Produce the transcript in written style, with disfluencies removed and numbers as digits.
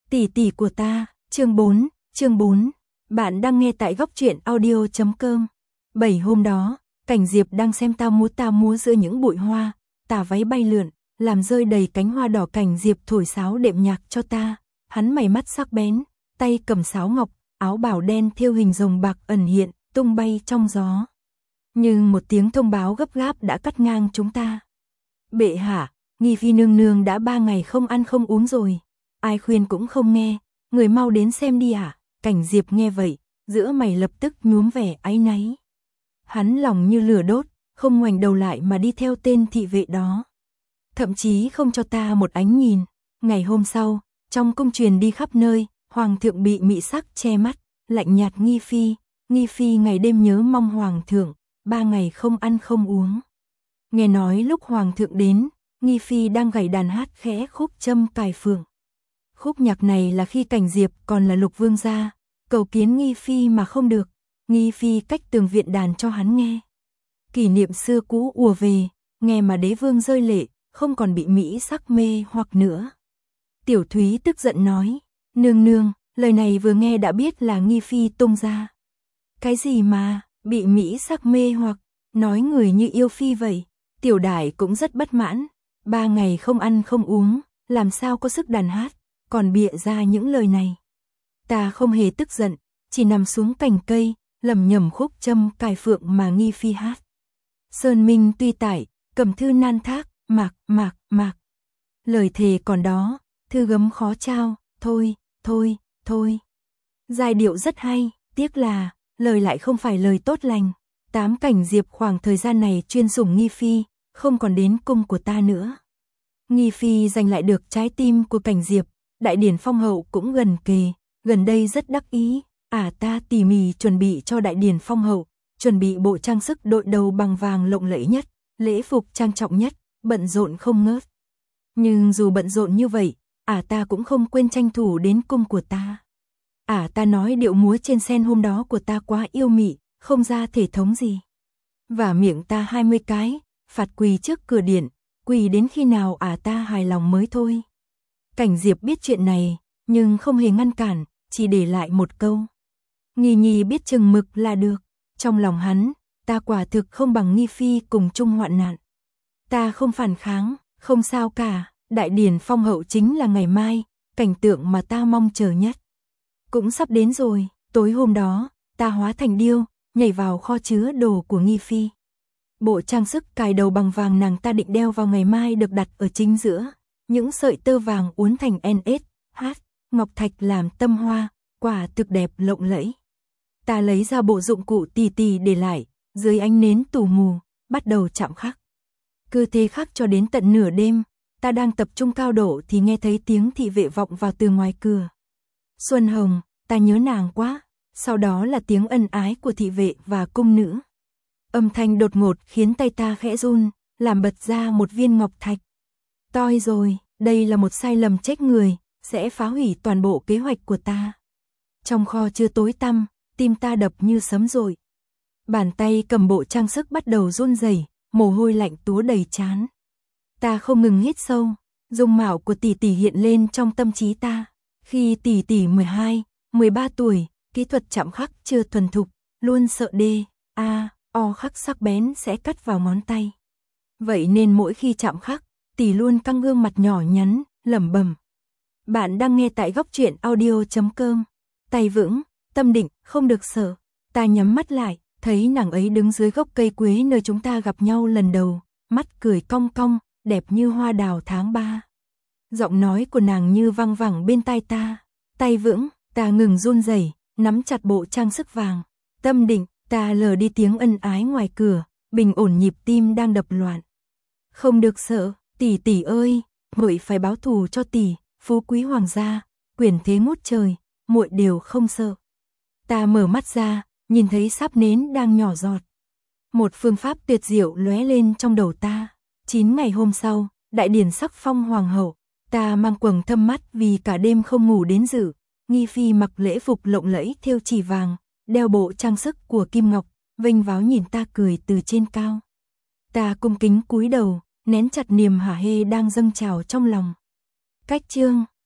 Tỷ tỷ của ta, chương 4. Bạn đang nghe tại góc truyện audio.com. 7 hôm đó, Cảnh Diệp đang xem tao múa giữa những bụi hoa, tà váy bay lượn, làm rơi đầy cánh hoa đỏ. Cảnh Diệp thổi sáo đệm nhạc cho ta, hắn mày mắt sắc bén, tay cầm sáo ngọc, áo bào đen thêu hình rồng bạc ẩn hiện, tung bay trong gió. Nhưng một tiếng thông báo gấp gáp đã cắt ngang chúng ta. Bệ hạ, Nghi Phi nương nương đã 3 ngày không ăn không uống rồi. Ai khuyên cũng không nghe, người mau đến xem đi ạ. Cảnh Diệp nghe vậy, giữa mày lập tức nhuốm vẻ áy náy. Hắn lòng như lửa đốt, không ngoảnh đầu lại mà đi theo tên thị vệ đó. Thậm chí không cho ta một ánh nhìn. Ngày hôm sau, trong cung truyền đi khắp nơi, hoàng thượng bị mị sắc che mắt, lạnh nhạt Nghi Phi ngày đêm nhớ mong hoàng thượng, 3 ngày không ăn không uống. Nghe nói lúc hoàng thượng đến, Nghi Phi đang gảy đàn hát khẽ khúc Châm Cài Phượng. Khúc nhạc này là khi Cảnh Diệp còn là Lục Vương gia, cầu kiến Nghi Phi mà không được, Nghi Phi cách tường viện đàn cho hắn nghe. Kỷ niệm xưa cũ ùa về, nghe mà đế vương rơi lệ, không còn bị mỹ sắc mê hoặc nữa. Tiểu Thúy tức giận nói, nương nương, lời này vừa nghe đã biết là Nghi Phi tung ra. Cái gì mà, bị mỹ sắc mê hoặc, nói người như yêu phi vậy. Tiểu Đại cũng rất bất mãn, 3 ngày không ăn không uống, làm sao có sức đàn hát, còn bịa ra những lời này. Ta không hề tức giận, chỉ nằm xuống cành cây, lẩm nhẩm khúc Châm Cài Phượng mà Nghi Phi hát. Sơn minh tuy tải, cầm thư nan thác, mạc. Lời thề còn đó, thư gấm khó trao, thôi. Giai điệu rất hay, tiếc là, lời lại không phải lời tốt lành. Cảnh Diệp khoảng thời gian này chuyên sủng Nghi Phi, không còn đến cung của ta nữa. Nghi Phi giành lại được trái tim của Cảnh Diệp, đại điển phong hậu cũng gần kề, gần đây rất đắc ý. Ta tỉ mỉ chuẩn bị cho đại điển phong hậu, chuẩn bị bộ trang sức đội đầu bằng vàng lộng lẫy nhất, lễ phục trang trọng nhất, bận rộn không ngớt. Nhưng dù bận rộn như vậy, ta cũng không quên tranh thủ đến cung của ta. Ta nói điệu múa trên sen hôm đó của ta quá yêu mị, không ra thể thống gì. Và miệng ta 20 cái, phạt quỳ trước cửa điện, quỳ đến khi nào ta hài lòng mới thôi. Cảnh Diệp biết chuyện này, nhưng không hề ngăn cản, chỉ để lại một câu. Nghi biết chừng mực là được. Trong lòng hắn, ta quả thực không bằng Nghi Phi cùng chung hoạn nạn. Ta không phản kháng, không sao cả, đại điển phong hậu chính là ngày mai, cảnh tượng mà ta mong chờ nhất. Cũng sắp đến rồi, tối hôm đó, ta hóa thành điêu, nhảy vào kho chứa đồ của Nghi Phi. Bộ trang sức cài đầu bằng vàng nàng ta định đeo vào ngày mai được đặt ở chính giữa, những sợi tơ vàng uốn thành NSH, ngọc thạch làm tâm hoa, quả thực đẹp lộng lẫy. Ta lấy ra bộ dụng cụ tỉ để lại, dưới ánh nến tù mù, bắt đầu chạm khắc. Cứ thế khắc cho đến tận nửa đêm, ta đang tập trung cao độ thì nghe thấy tiếng thị vệ vọng vào từ ngoài cửa. Xuân Hồng, ta nhớ nàng quá. Sau đó là tiếng ân ái của thị vệ và cung nữ. Âm thanh đột ngột khiến tay ta khẽ run, làm bật ra một viên ngọc thạch. Toi rồi, đây là một sai lầm chết người, sẽ phá hủy toàn bộ kế hoạch của ta. Trong kho chưa tối tăm, tim ta đập như sấm dội. Bàn tay cầm bộ trang sức bắt đầu run rẩy, mồ hôi lạnh túa đầy trán. Ta không ngừng hít sâu, dung mạo của tỷ tỷ hiện lên trong tâm trí ta. Khi tỷ tỷ 12, 13 tuổi, kỹ thuật chạm khắc chưa thuần thục, luôn sợ O khắc sắc bén sẽ cắt vào ngón tay. Vậy nên mỗi khi chạm khắc, tỷ luôn căng gương mặt nhỏ nhắn, lẩm bẩm. Bạn đang nghe tại góc truyện audio.com. Tay vững, tâm định, không được sợ. Ta nhắm mắt lại, thấy nàng ấy đứng dưới gốc cây quế nơi chúng ta gặp nhau lần đầu, mắt cười cong cong, đẹp như hoa đào tháng 3. Giọng nói của nàng như văng vẳng bên tai ta. Tay vững, ta ngừng run rẩy, nắm chặt bộ trang sức vàng. Tâm định, ta lờ đi tiếng ân ái ngoài cửa, bình ổn nhịp tim đang đập loạn. Không được sợ, tỷ ơi, muội phải báo thù cho tỷ, phú quý hoàng gia, quyền thế ngút trời, muội đều không sợ. Ta mở mắt ra, nhìn thấy sáp nến đang nhỏ giọt. Một phương pháp tuyệt diệu lóe lên trong đầu ta. 9 ngày hôm sau, đại điển sắc phong hoàng hậu, ta mang quầng thâm mắt vì cả đêm không ngủ đến dự. Nghi Phi mặc lễ phục lộng lẫy thêu chỉ vàng, đeo bộ trang sức của kim ngọc, vênh váo nhìn ta cười từ trên cao. Ta cung kính cúi đầu, nén chặt niềm hả hê đang dâng trào trong lòng. Cách chương